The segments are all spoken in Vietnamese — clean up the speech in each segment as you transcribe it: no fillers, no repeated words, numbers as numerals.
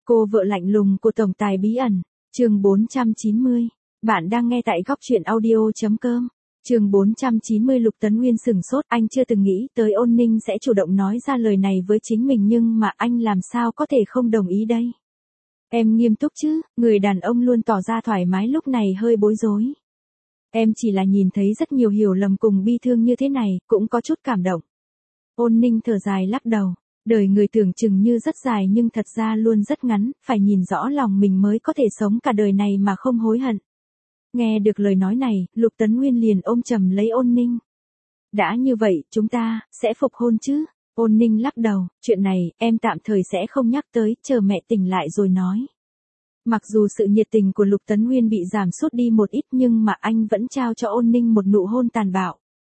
Cô vợ lạnh lùng của tổng tài bí ẩn, chương 490. Bạn đang nghe tại góc truyện audio.com. Chương 490. Lục Tấn Nguyên sửng sốt, anh chưa từng nghĩ tới Ôn Ninh sẽ chủ động nói ra lời này với chính mình, nhưng mà anh làm sao có thể không đồng ý đây? Em nghiêm túc chứ? Người đàn ông luôn tỏ ra thoải mái lúc này hơi bối rối. Em chỉ là nhìn thấy rất nhiều hiểu lầm cùng bi thương như thế này, cũng có chút cảm động. Ôn Ninh thở dài lắc đầu. Đời người tưởng chừng như rất dài nhưng thật ra luôn rất ngắn, phải nhìn rõ lòng mình mới có thể sống cả đời này mà không hối hận. Nghe được lời nói này, Lục Tấn Nguyên liền ôm chầm lấy Ôn Ninh. Đã như vậy, chúng ta sẽ phục hôn chứ? Ôn Ninh lắc đầu, chuyện này em tạm thời sẽ không nhắc tới, chờ mẹ tỉnh lại rồi nói. Mặc dù sự nhiệt tình của Lục Tấn Nguyên bị giảm sút đi một ít nhưng mà anh vẫn trao cho Ôn Ninh một nụ hôn tàn bạo.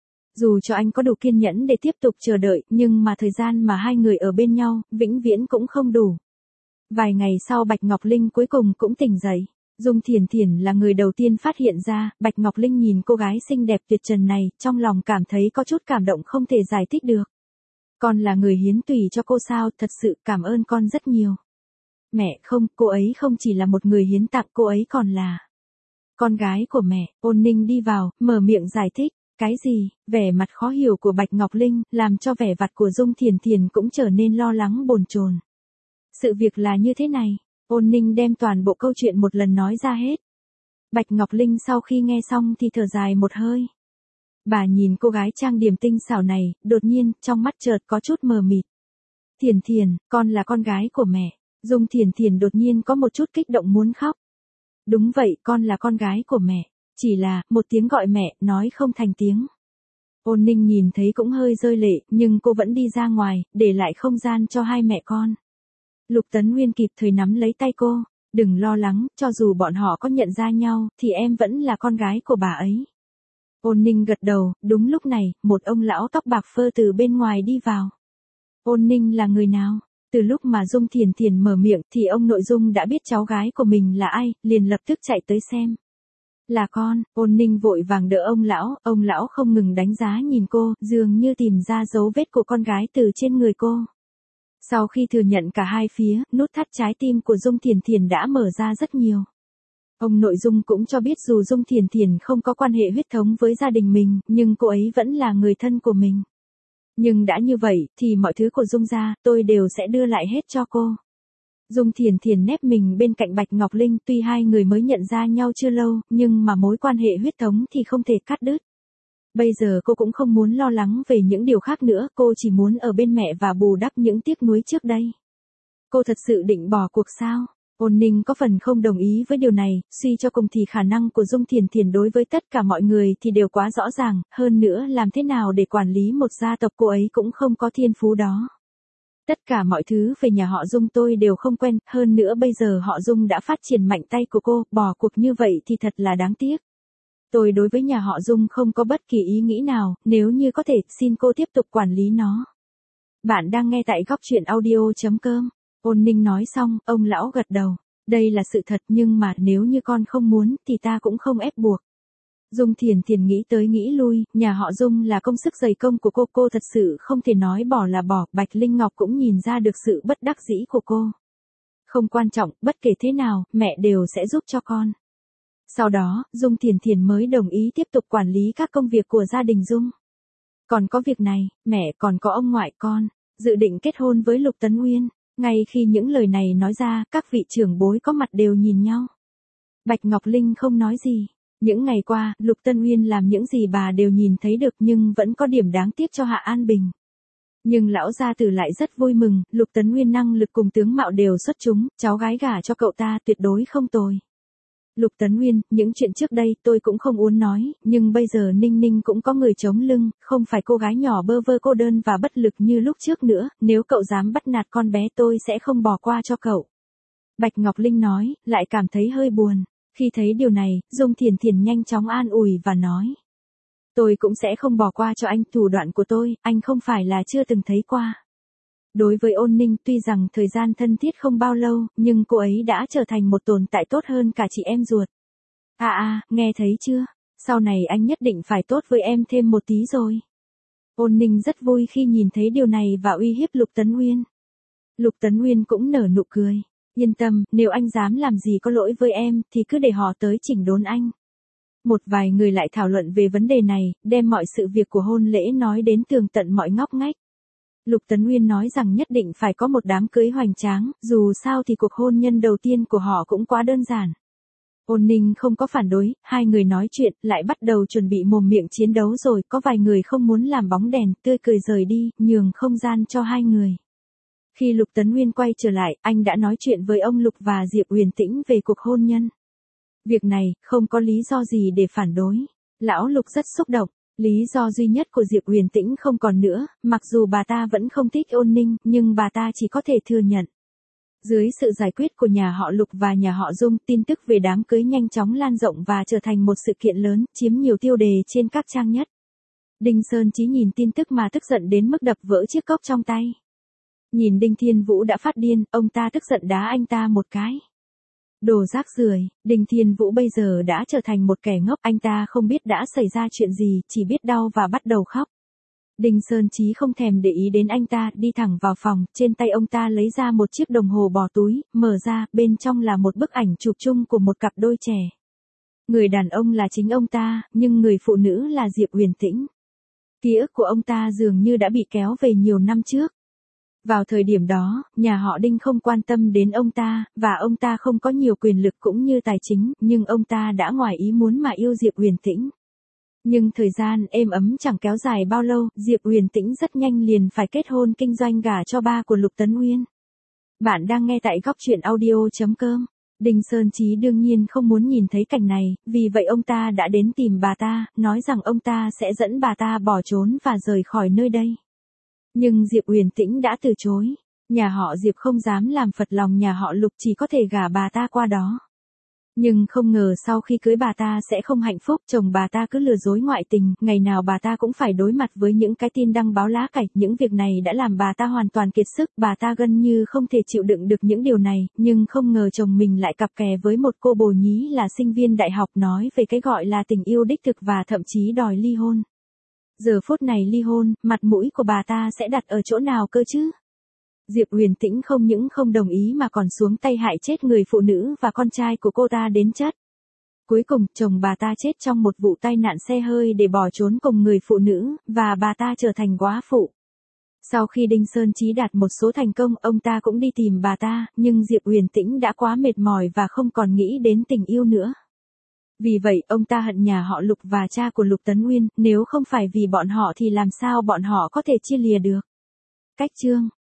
Dù cho anh có đủ kiên nhẫn để tiếp tục chờ đợi, nhưng mà thời gian mà hai người ở bên nhau, vĩnh viễn cũng không đủ. Vài ngày sau Bạch Ngọc Linh cuối cùng cũng tỉnh dậy. Dung Thiền Thiền là người đầu tiên phát hiện ra, Bạch Ngọc Linh nhìn cô gái xinh đẹp tuyệt trần này, trong lòng cảm thấy có chút cảm động không thể giải thích được. Con là người hiến tùy cho cô sao, thật sự cảm ơn con rất nhiều. Mẹ không, cô ấy không chỉ là một người hiến tặng, cô ấy còn là con gái của mẹ. Ôn Ninh đi vào, mở miệng giải thích. Cái gì? Vẻ mặt khó hiểu của Bạch Ngọc Linh, làm cho vẻ vặt của Dung Thiền Thiền cũng trở nên lo lắng bồn chồn. Sự việc là như thế này, Ôn Ninh đem toàn bộ câu chuyện một lần nói ra hết. Bạch Ngọc Linh sau khi nghe xong thì thở dài một hơi. Bà nhìn cô gái trang điểm tinh xảo này, đột nhiên, trong mắt chợt có chút mờ mịt. Thiền Thiền, con là con gái của mẹ. Dung Thiền Thiền đột nhiên có một chút kích động muốn khóc. Đúng vậy, con là con gái của mẹ. Chỉ là, một tiếng gọi mẹ, nói không thành tiếng. Ôn Ninh nhìn thấy cũng hơi rơi lệ, nhưng cô vẫn đi ra ngoài, để lại không gian cho hai mẹ con. Lục Tấn Nguyên kịp thời nắm lấy tay cô. Đừng lo lắng, cho dù bọn họ có nhận ra nhau, thì em vẫn là con gái của bà ấy. Ôn Ninh gật đầu, đúng lúc này, một ông lão tóc bạc phơ từ bên ngoài đi vào. Ôn Ninh là người nào? Từ lúc mà Dung Thiền Thiền mở miệng thì ông nội Dung đã biết cháu gái của mình là ai, liền lập tức chạy tới xem. Là con. Ôn Ninh vội vàng đỡ ông lão không ngừng đánh giá nhìn cô, dường như tìm ra dấu vết của con gái từ trên người cô. Sau khi thừa nhận cả hai phía, nút thắt trái tim của Dung Thiền Thiền đã mở ra rất nhiều. Ông nội Dung cũng cho biết dù Dung Thiền Thiền không có quan hệ huyết thống với gia đình mình, nhưng cô ấy vẫn là người thân của mình. Nhưng đã như vậy, thì mọi thứ của Dung gia, tôi đều sẽ đưa lại hết cho cô. Dung Thiền Thiền nép mình bên cạnh Bạch Ngọc Linh, tuy hai người mới nhận ra nhau chưa lâu, nhưng mà mối quan hệ huyết thống thì không thể cắt đứt. Bây giờ cô cũng không muốn lo lắng về những điều khác nữa, cô chỉ muốn ở bên mẹ và bù đắp những tiếc nuối trước đây. Cô thật sự định bỏ cuộc sao? Ôn Ninh có phần không đồng ý với điều này, suy cho cùng thì khả năng của Dung Thiền Thiền đối với tất cả mọi người thì đều quá rõ ràng, hơn nữa làm thế nào để quản lý một gia tộc cô ấy cũng không có thiên phú đó. Tất cả mọi thứ về nhà họ Dung tôi đều không quen, hơn nữa bây giờ họ Dung đã phát triển mạnh tay của cô, bỏ cuộc như vậy thì thật là đáng tiếc. Tôi đối với nhà họ Dung không có bất kỳ ý nghĩ nào, nếu như có thể, xin cô tiếp tục quản lý nó. Bạn đang nghe tại góc truyện audio.com. Ôn Ninh nói xong, ông lão gật đầu. Đây là sự thật nhưng mà nếu như con không muốn thì ta cũng không ép buộc. Dung Thiền Thiền nghĩ tới nghĩ lui, nhà họ Dung là công sức dày công của cô thật sự không thể nói bỏ là bỏ, Bạch Linh Ngọc cũng nhìn ra được sự bất đắc dĩ của cô. Không quan trọng, bất kể thế nào, mẹ đều sẽ giúp cho con. Sau đó, Dung Thiền Thiền mới đồng ý tiếp tục quản lý các công việc của gia đình Dung. Còn có việc này, mẹ còn có ông ngoại con, dự định kết hôn với Lục Tấn Nguyên. Ngay khi những lời này nói ra, các vị trưởng bối có mặt đều nhìn nhau. Bạch Ngọc Linh không nói gì. Những ngày qua, Lục Tấn Nguyên làm những gì bà đều nhìn thấy được nhưng vẫn có điểm đáng tiếc cho Hạ An Bình. Nhưng lão gia tử lại rất vui mừng, Lục Tấn Nguyên năng lực cùng tướng mạo đều xuất chúng, cháu gái gả cho cậu ta tuyệt đối không tồi. Lục Tấn Nguyên, những chuyện trước đây tôi cũng không muốn nói, nhưng bây giờ Ninh Ninh cũng có người chống lưng, không phải cô gái nhỏ bơ vơ cô đơn và bất lực như lúc trước nữa, nếu cậu dám bắt nạt con bé tôi sẽ không bỏ qua cho cậu. Bạch Ngọc Linh nói, lại cảm thấy hơi buồn. Khi thấy điều này, Dung Thiền Thiền nhanh chóng an ủi và nói. Tôi cũng sẽ không bỏ qua cho anh, thủ đoạn của tôi, anh không phải là chưa từng thấy qua. Đối với Ôn Ninh tuy rằng thời gian thân thiết không bao lâu, nhưng cô ấy đã trở thành một tồn tại tốt hơn cả chị em ruột. Nghe thấy chưa? Sau này anh nhất định phải tốt với em thêm một tí rồi. Ôn Ninh rất vui khi nhìn thấy điều này và uy hiếp Lục Tấn Nguyên. Lục Tấn Nguyên cũng nở nụ cười. Yên tâm, nếu anh dám làm gì có lỗi với em, thì cứ để họ tới chỉnh đốn anh. Một vài người lại thảo luận về vấn đề này, đem mọi sự việc của hôn lễ nói đến tường tận mọi ngóc ngách. Lục Tấn Uyên nói rằng nhất định phải có một đám cưới hoành tráng, dù sao thì cuộc hôn nhân đầu tiên của họ cũng quá đơn giản. Ôn Ninh không có phản đối, hai người nói chuyện, lại bắt đầu chuẩn bị mồm miệng chiến đấu rồi, có vài người không muốn làm bóng đèn, tươi cười rời đi, nhường không gian cho hai người. Khi Lục Tấn Uyên quay trở lại, anh đã nói chuyện với ông Lục và Diệp Uyển Tĩnh về cuộc hôn nhân. Việc này, không có lý do gì để phản đối. Lão Lục rất xúc động. Lý do duy nhất của Diệp Uyển Tĩnh không còn nữa, mặc dù bà ta vẫn không thích Ôn Ninh, nhưng bà ta chỉ có thể thừa nhận. Dưới sự giải quyết của nhà họ Lục và nhà họ Dung, tin tức về đám cưới nhanh chóng lan rộng và trở thành một sự kiện lớn, chiếm nhiều tiêu đề trên các trang nhất. Đinh Sơn Chí nhìn tin tức mà tức giận đến mức đập vỡ chiếc cốc trong tay. Nhìn Đinh Thiên Vũ đã phát điên, ông ta tức giận đá anh ta một cái. Đồ rác rưởi, Đinh Thiên Vũ bây giờ đã trở thành một kẻ ngốc, anh ta không biết đã xảy ra chuyện gì, chỉ biết đau và bắt đầu khóc. Đinh Sơn Chí không thèm để ý đến anh ta, đi thẳng vào phòng, trên tay ông ta lấy ra một chiếc đồng hồ bỏ túi, mở ra, bên trong là một bức ảnh chụp chung của một cặp đôi trẻ. Người đàn ông là chính ông ta, nhưng người phụ nữ là Diệp Uyển Tĩnh. Ký ức của ông ta dường như đã bị kéo về nhiều năm trước. Vào thời điểm đó, nhà họ Đinh không quan tâm đến ông ta, và ông ta không có nhiều quyền lực cũng như tài chính, nhưng ông ta đã ngoài ý muốn mà yêu Diệp Uyển Tĩnh. Nhưng thời gian êm ấm chẳng kéo dài bao lâu, Diệp Uyển Tĩnh rất nhanh liền phải kết hôn kinh doanh gả cho ba của Lục Tấn Uyên. Bạn đang nghe tại góc truyện audio.com. Đinh Sơn Chí đương nhiên không muốn nhìn thấy cảnh này, vì vậy ông ta đã đến tìm bà ta, nói rằng ông ta sẽ dẫn bà ta bỏ trốn và rời khỏi nơi đây. Nhưng Diệp Uyển Tĩnh đã từ chối. Nhà họ Diệp không dám làm phật lòng nhà họ Lục, chỉ có thể gả bà ta qua đó. Nhưng không ngờ sau khi cưới bà ta sẽ không hạnh phúc, chồng bà ta cứ lừa dối ngoại tình, ngày nào bà ta cũng phải đối mặt với những cái tin đăng báo lá cải, những việc này đã làm bà ta hoàn toàn kiệt sức, bà ta gần như không thể chịu đựng được những điều này, nhưng không ngờ chồng mình lại cặp kè với một cô bồ nhí là sinh viên đại học, nói về cái gọi là tình yêu đích thực và thậm chí đòi ly hôn. Giờ phút này ly hôn, mặt mũi của bà ta sẽ đặt ở chỗ nào cơ chứ? Diệp Uyển Tĩnh không những không đồng ý mà còn xuống tay hại chết người phụ nữ và con trai của cô ta đến chết. Cuối cùng, chồng bà ta chết trong một vụ tai nạn xe hơi để bỏ trốn cùng người phụ nữ, và bà ta trở thành góa phụ. Sau khi Đinh Sơn Chí đạt một số thành công, ông ta cũng đi tìm bà ta, nhưng Diệp Uyển Tĩnh đã quá mệt mỏi và không còn nghĩ đến tình yêu nữa. Vì vậy, ông ta hận nhà họ Lục và cha của Lục Tấn Uyên, nếu không phải vì bọn họ thì làm sao bọn họ có thể chia lìa được. Cách chương